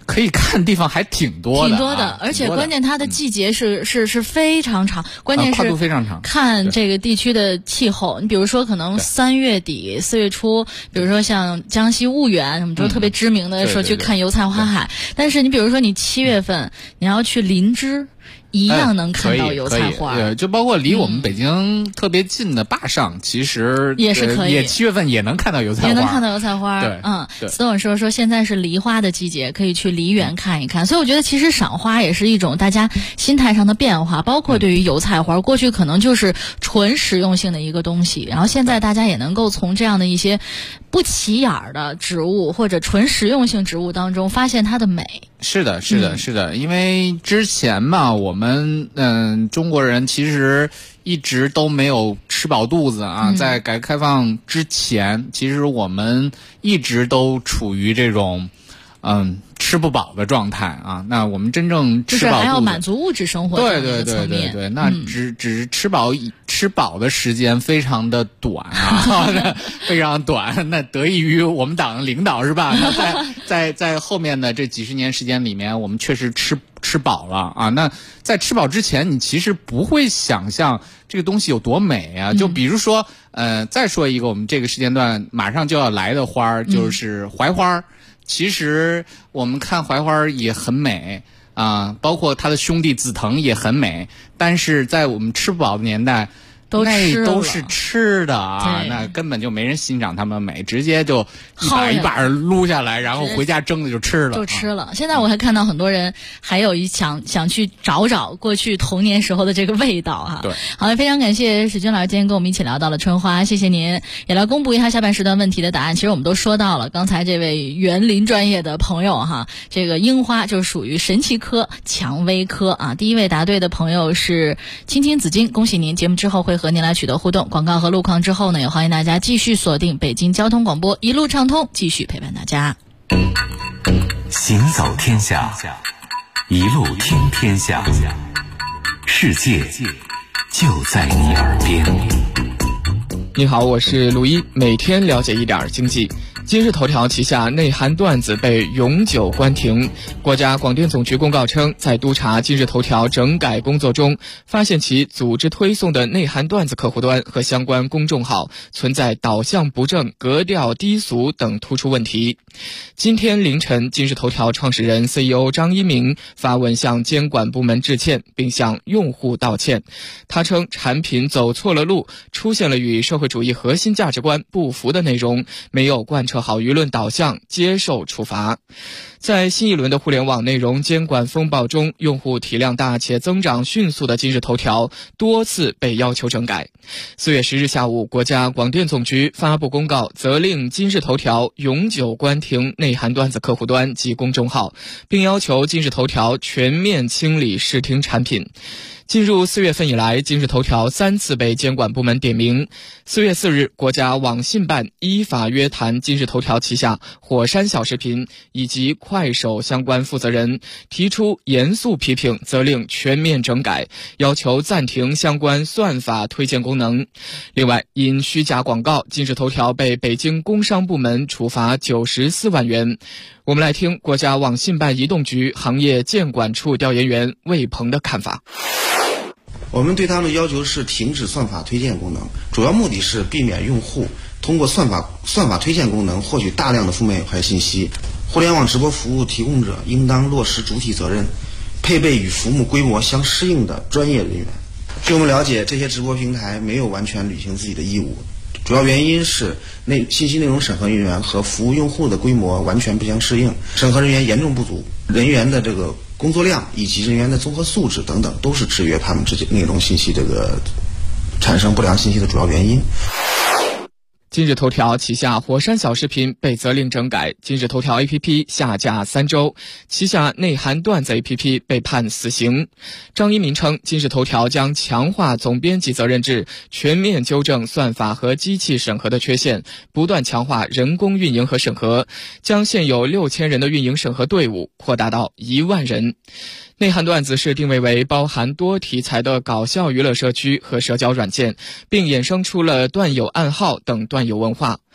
可以看地方还挺多的，
而且关键它的季节是非常长，关键是
跨度非常长。
看这个地区的气候，你比如说可能3月底4月初，比如说像江西婺源什么都特别知名的说去看油菜花海，但是你比如说你7月份你要去林芝。一样能看到油菜花，
就包括离我们北京特别近的坝上，其实
也是可以，
也7月份也能看到油菜花，
也能看到油菜花。
对，
斯东说现在是梨花的季节，可以去梨园看一看。所以我觉得其实赏花也是一种大家心态上的变化，包括对于油菜花，过去可能就是纯实用性的一个东西，然后现在大家也能够从这样的一些不起眼儿的植物或者纯实用性植物当中发现它的美。
是的，因为之前嘛，我们中国人其实一直都没有吃饱肚子啊。在改革开放之前，其实我们一直都处于这种吃不饱的状态啊。那我们真正吃饱肚子，
就是还要满足物质生活的
对，那只吃饱的时间非常的短啊，非常短。那得益于我们党的领导是吧？那在后面的这几十年时间里面，我们确实吃饱了啊。那在吃饱之前，你其实不会想象这个东西有多美啊。就比如说，再说一个我们这个时间段马上就要来的花，就是槐花。其实我们看槐花也很美啊，包括它的兄弟紫藤也很美，但是在我们吃不饱的年代，都是吃的啊，那根本就没人欣赏它们美，直接就一把撸下来，然后回家蒸的就吃了。
现在我还看到很多人还有想去找过去童年时候的这个味道哈。
对，
好，非常感谢史军老师今天跟我们一起聊到了春花，谢谢您。也来公布一下下半时段问题的答案。其实我们都说到了，刚才这位园林专业的朋友哈，这个樱花就属于神奇科蔷薇科啊。第一位答对的朋友是青青紫荆，恭喜您！节目之后会和您来取得互动，广告和路况之后呢，也欢迎大家继续锁定北京交通广播，一路畅通，继续陪伴大家。
行走天下，一路听天下，世界就在你耳边。
你好，我是陆一，每天了解一点经济。今日头条旗下内涵段子被永久关停。国家广电总局公告称，在督查今日头条整改工作中，发现其组织推送的内涵段子客户端和相关公众号存在导向不正、格调低俗等突出问题。今天凌晨，今日头条创始人 CEO 张一鸣发文向监管部门致歉，并向用户道歉。他称，产品走错了路，出现了与社会主义核心价值观不符的内容，没有贯彻好舆论导向，接受处罚。在新一轮的互联网内容监管风暴中，用户体量大且增长迅速的今日头条多次被要求整改。4月10日下午，国家广电总局发布公告，责令今日头条永久关停内涵段子客户端及公众号，并要求今日头条全面清理视听产品。进入4月份以来，今日头条3次被监管部门点名。4月4日，国家网信办依法约谈今日头条旗下火山小视频以及快手相关负责人，提出严肃批评，责令全面整改，要求暂停相关算法推荐功能。另外，因虚假广告，今日头条被北京工商部门处罚94万元。我们来听国家网信办移动局行业监管处调研员魏鹏的看法。
我们对他们的要求是停止算法推荐功能，主要目的是避免用户通过算法推荐功能获取大量的负面有害信息。互联网直播服务提供者应当落实主体责任，配备与服务规模相适应的专业人员。据我们了解，这些直播平台没有完全履行自己的义务，主要原因是信息内容审核人员和服务用户的规模完全不相适应，审核人员严重不足，人员的这个工作量以及人员的综合素质等等，都是制约他们这些内容信息产生不良信息的主要原因。
今日头条旗下火山小视频被责令整改，今日头条 APP 下架3周，旗下内涵段子 APP 被判死刑。张一鸣称，今日头条将强化总编辑责任制，全面纠正算法和机器审核的缺陷，不断强化人工运营和审核，将现有6000人的运营审核队伍扩大到1万人。内涵段子是定位为包含多题材的搞笑娱乐社区和社交软件，并衍生出了段友暗号等段友文化。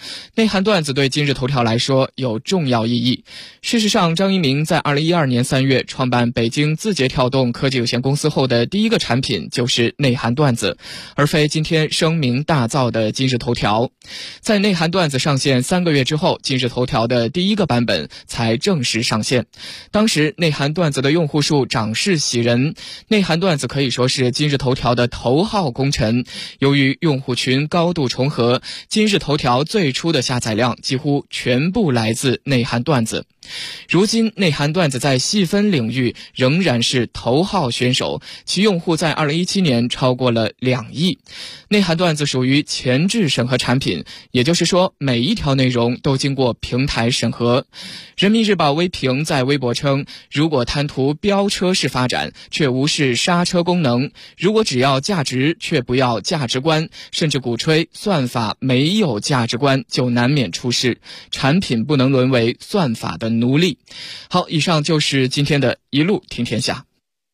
内涵段子对今日头条来说有重要意义。事实上，张一鸣在2012年3月创办北京字节跳动科技有限公司后的第一个产品就是内涵段子，而非今天声名大噪的今日头条。在内涵段子上线3个月之后，今日头条的第一个版本才正式上线。当时内涵段子的用户数涨势喜人，内涵段子可以说是今日头条的头号功臣。由于用户群高度重合，今日头条最初的下载量几乎全部来自内涵段子。如今内涵段子在细分领域仍然是头号选手，其用户在2017年超过了2亿。内涵段子属于前置审核产品，也就是说每一条内容都经过平台审核。人民日报微评在微博称，如果贪图飙车式发展却无视刹车功能，如果只要价值却不要价值观，甚至鼓吹算法没有价值观，就难免出事，产品不能沦为算法的奴隶。好，以上就是今天的一路听天下。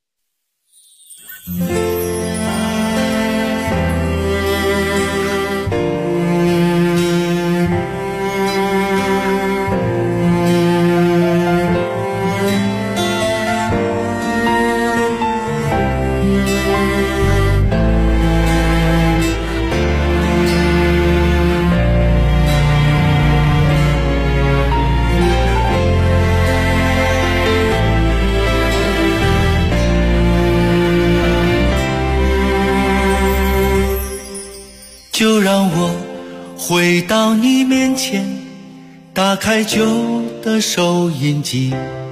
就让我回到你面前，打开旧的收音机，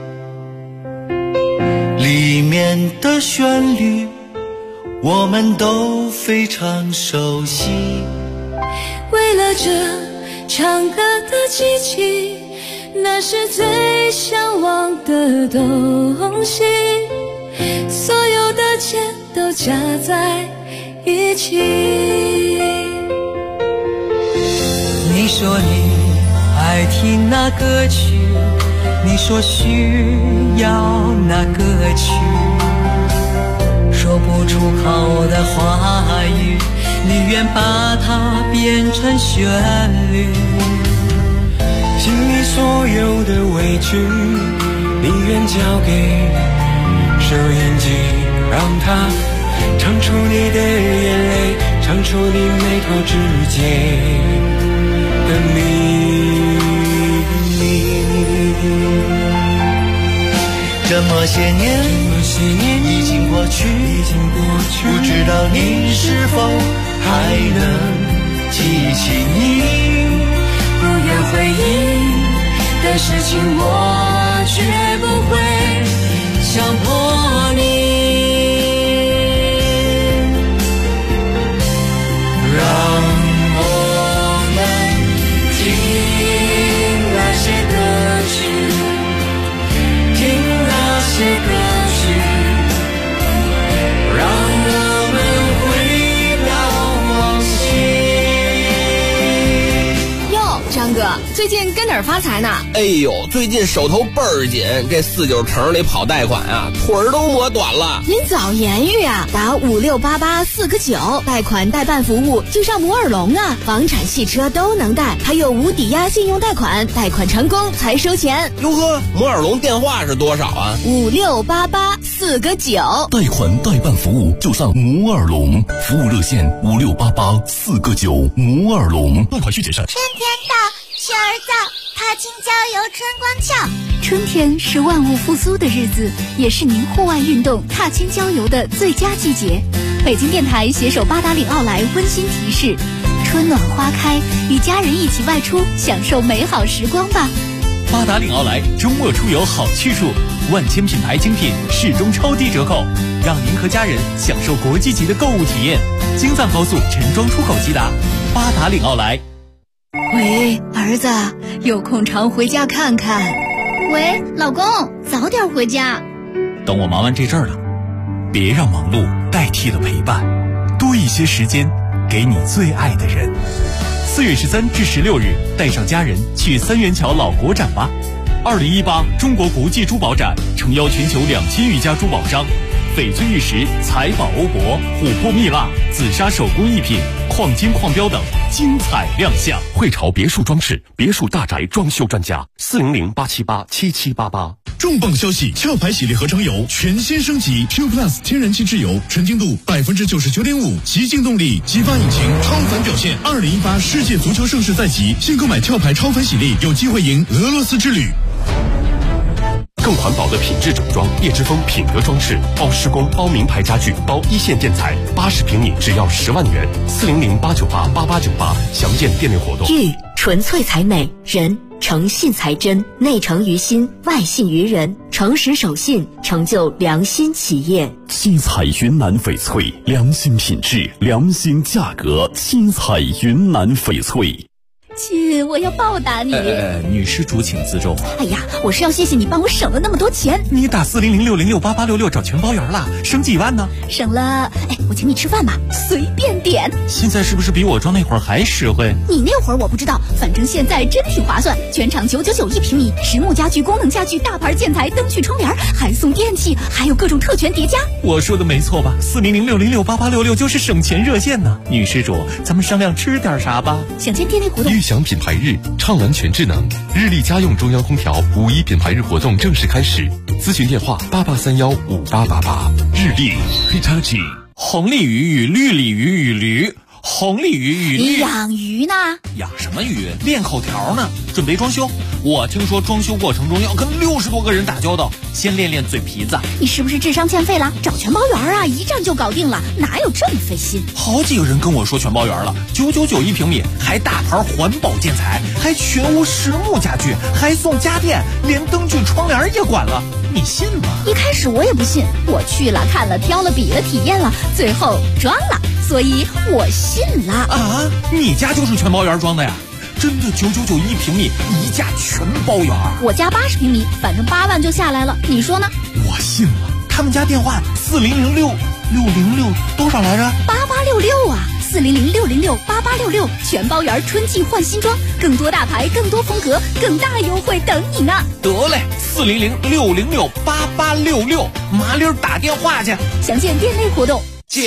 里面的旋律我们都非常熟悉。
为了这唱歌的机器，那是最向往的东西，所有的钱都加在一起。
你说你爱听那歌曲，你说需要那歌曲，说不出口的话语，你愿把它变成旋律。
心里所有的委屈，你愿交给收音机，让它唱出你的眼泪，唱出你眉头之间的秘密。
这么些年已经过去，不知道你是否还能记起你
不愿回忆的事情，我绝不会强迫你。
最近跟哪儿发财呢？
哎呦，最近手头倍儿紧，这49城里跑贷款啊，腿儿都磨短了。
您早言语啊，打5688-4个9，贷款代办服务就上摩尔龙啊，房产汽车都能贷，还有无抵押信用贷款，贷款成功才收钱。
哟呵，摩尔龙电话是多少啊
？5688-4个9，
贷款代办服务就上摩尔龙，服务热线5688-4个9，摩尔龙，贷款需谨慎。
春天到，雪儿早，踏青郊游春光俏。
春天是万物复苏的日子，也是您户外运动、踏青郊游的最佳季节。北京电台携手八达岭奥莱温馨提示：春暖花开，与家人一起外出，享受美好时光吧。
八达岭奥莱周末出游好去处，万千品牌精品适中超低折扣，让您和家人享受国际级的购物体验。京藏高速陈庄出口即达，八达岭奥莱。
喂，儿子，有空常回家看看。
喂，老公，早点回家。
等我忙完这阵儿了，别让忙碌代替了陪伴，多一些时间给你最爱的人。4月13至16日，带上家人去三元桥老国展吧。2018中国国际珠宝展诚邀全球2000余家珠宝商，翡翠玉石、财宝欧泊、琥珀蜜蜡、紫砂手工艺品、 矿金矿标等精彩亮相。
汇潮别墅装饰，别墅大宅装修专家，400-878-7788。
重磅消息！壳牌喜力合成油全新升级 Q Plus 天然气质油，纯净度99.5%，极净动力，激发引擎，超凡表现。2018世界足球盛世在即，新购买壳牌超凡喜力，有机会赢俄罗斯之旅。
更环保的品质整装，叶之峰品德装饰，包施工，包名牌家具，包一线建材，80平米只要10万元，400-898-8898，详见店内活动。
玉纯粹才美，人诚信才真，内诚于心，外信于人，诚实守信，成就良心企业。
七彩云南翡翠，良心品质，良心价格，七彩云南翡翠。
亲，我要报答你。
女施主请自重。
哎呀，我是要谢谢你帮我省了那么多钱。
你打400-606-8866找全包圆了，省几万呢？
省了，我请你吃饭吧，随便点。
现在是不是比我装那会儿还实惠？
你那会儿我不知道，反正现在真挺划算，全场999一平米，实木家具、功能家具、大牌建材、灯具、窗帘，还送电器，还有各种特权叠加。
我说的没错吧？400-606-8866就是省钱热线呢。女施主，咱们商量吃点啥吧？
想见店内活动。
悦享品牌日，畅玩全智能，日立家用中央空调5·1品牌日活动正式开始，咨询电话88315888。日立 Hitachi。
红鲤鱼与绿鲤鱼与驴，红鲤鱼与绿。
你养鱼呢？
养什么鱼？练口条呢。准备装修，我听说装修过程中要跟60多个人打交道，先练练嘴皮子。
你是不是智商欠费了？找全包圆啊，一站就搞定了，哪有这么费心？
好几个人跟我说全包圆了，999一平米，还大牌环保建材，还全屋实木家具，还送家电，连灯具窗帘也管了，你信吗？
一开始我也不信，我去了看了挑了比了体验了，最后装了，所以我信了。
啊，你家就是全包圆装的呀？真的999一平米，一价全包圆。
我家80平米，反正8万就下来了，你说呢？
我信了。他们家电话4006606多少来着
？8866啊，400-606-8866，全包圆春季换新装，更多大牌，更多风格，更大优惠等你呢。
得嘞，400-606-8866，麻溜打电话去。
详见店内活动。
奖！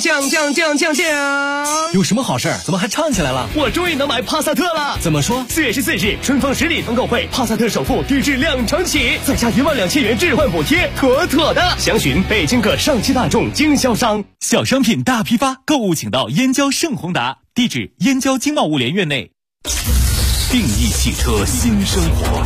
有什么好事？怎么还唱起来了？
我终于能买帕萨特了！
怎么说
？4月14日，春风10里团购会，帕萨特首付低至2成起，再加12000元置换补贴，妥妥的！详询北京各上汽大众经销商。
小商品大批发，购物请到燕郊盛宏达，地址燕郊经贸物联院内。
定义汽车新生活，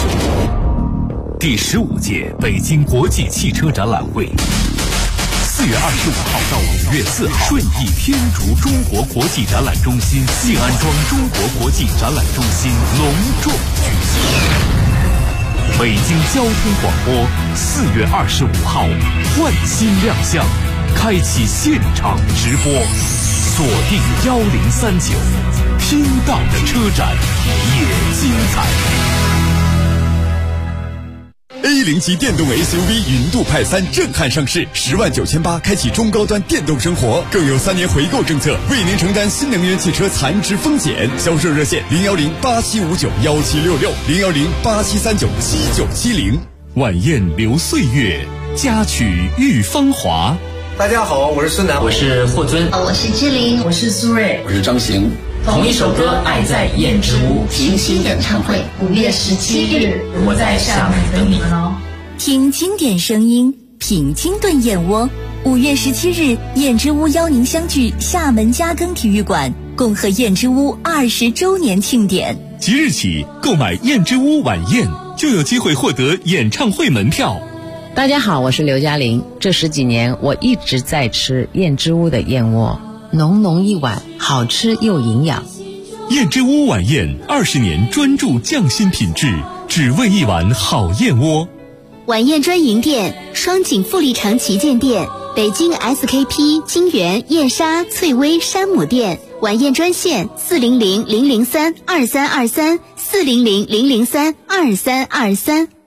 第15届北京国际汽车展览会。4月25号到5月4号，顺义天竺中国国际展览中心、信安庄中国国际展览中心隆重举行。北京交通广播4月25号换新亮相，开启现场直播，锁定1039，听到的车展也精彩。
A0级电动 SUV 云度派3震撼上市，10.98万开启中高端电动生活，更有3年回购政策，为您承担新能源汽车残值风险。销售热线010-8759-1766，010-8739-7970。
晚宴留岁月，佳曲遇芳华。
大家好，我是孙楠，
我是霍尊，
我是志玲，
我是苏芮，
我是张行。
同一首歌，爱在燕之屋平行演唱会，5月17日，我在厦门等你们哦。
听经典声音，品清炖燕窝。5月17日，燕之屋邀您相聚厦门嘉庚体育馆，共贺燕之屋20周年庆典。
即日起，购买燕之屋晚宴就有机会获得演唱会门票。
大家好，我是刘嘉玲。这10几年，我一直在吃燕之屋的燕窝。浓浓一碗，好吃又营养。
燕之屋晚宴20年专注匠心品质，只为一碗好燕窝。
晚宴专营店：双井富力城旗舰店、北京 SKP 金源燕莎翠微山姆店。晚宴专线400-003-2323，400-003-2323。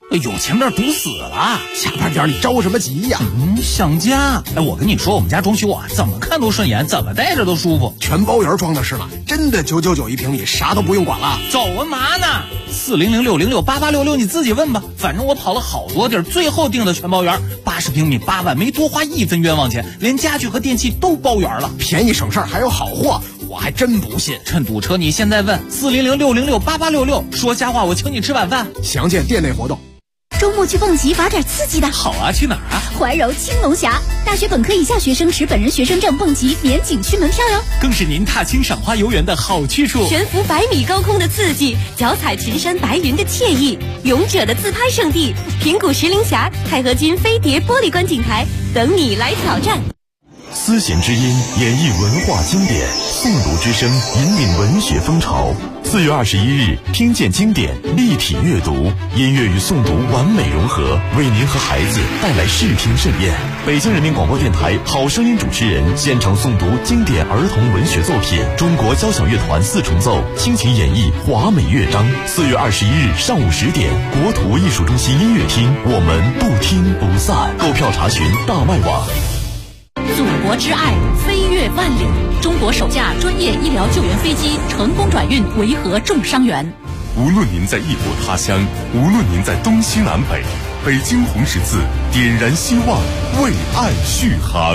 有前面堵死了。
下班点你着什么急呀？
想家。我跟你说，我们家装修啊，怎么看都顺眼，怎么待着都舒服。
全包圆装的是吗？真的999一平米，啥都不用管了。
走啊嘛呢？4006068866，你自己问吧。反正我跑了好多地儿，最后定的全包圆，80平米8万，没多花1分冤枉钱，连家具和电器都包圆了，
便宜省事儿还有好货。我还真不信。
趁堵车，你现在问4006068866，说瞎话我请你吃晚饭。
详见店内活动。
周末去蹦极，玩点刺激的。
好啊，去哪儿啊？
怀柔青龙峡，大学本科以下学生持本人学生证蹦极免景区门票哟。
更是您踏青赏花游园的好去处。
悬浮100米高空的刺激，脚踩群山白云的惬意，勇者的自拍圣地，平谷石林峡、钛合金飞碟玻璃观景台，等你来挑战。
丝弦之音演绎文化经典，诵读之声引领文学风潮。4月21日，听见经典，立体阅读，音乐与诵读完美融合，为您和孩子带来视听盛宴。北京人民广播电台好声音主持人现场诵读经典儿童文学作品，中国交响乐团4重奏倾情演绎华美乐章。4月21日上午10点，国土艺术中心音乐厅，我们不听不散。购票查询大麦网。
祖国之爱飞越万里，中国首架专业医疗救援飞机成功转运维和重伤员。
无论您在异国他乡，无论您在东西南北，北京红十字点燃希望，为爱续航。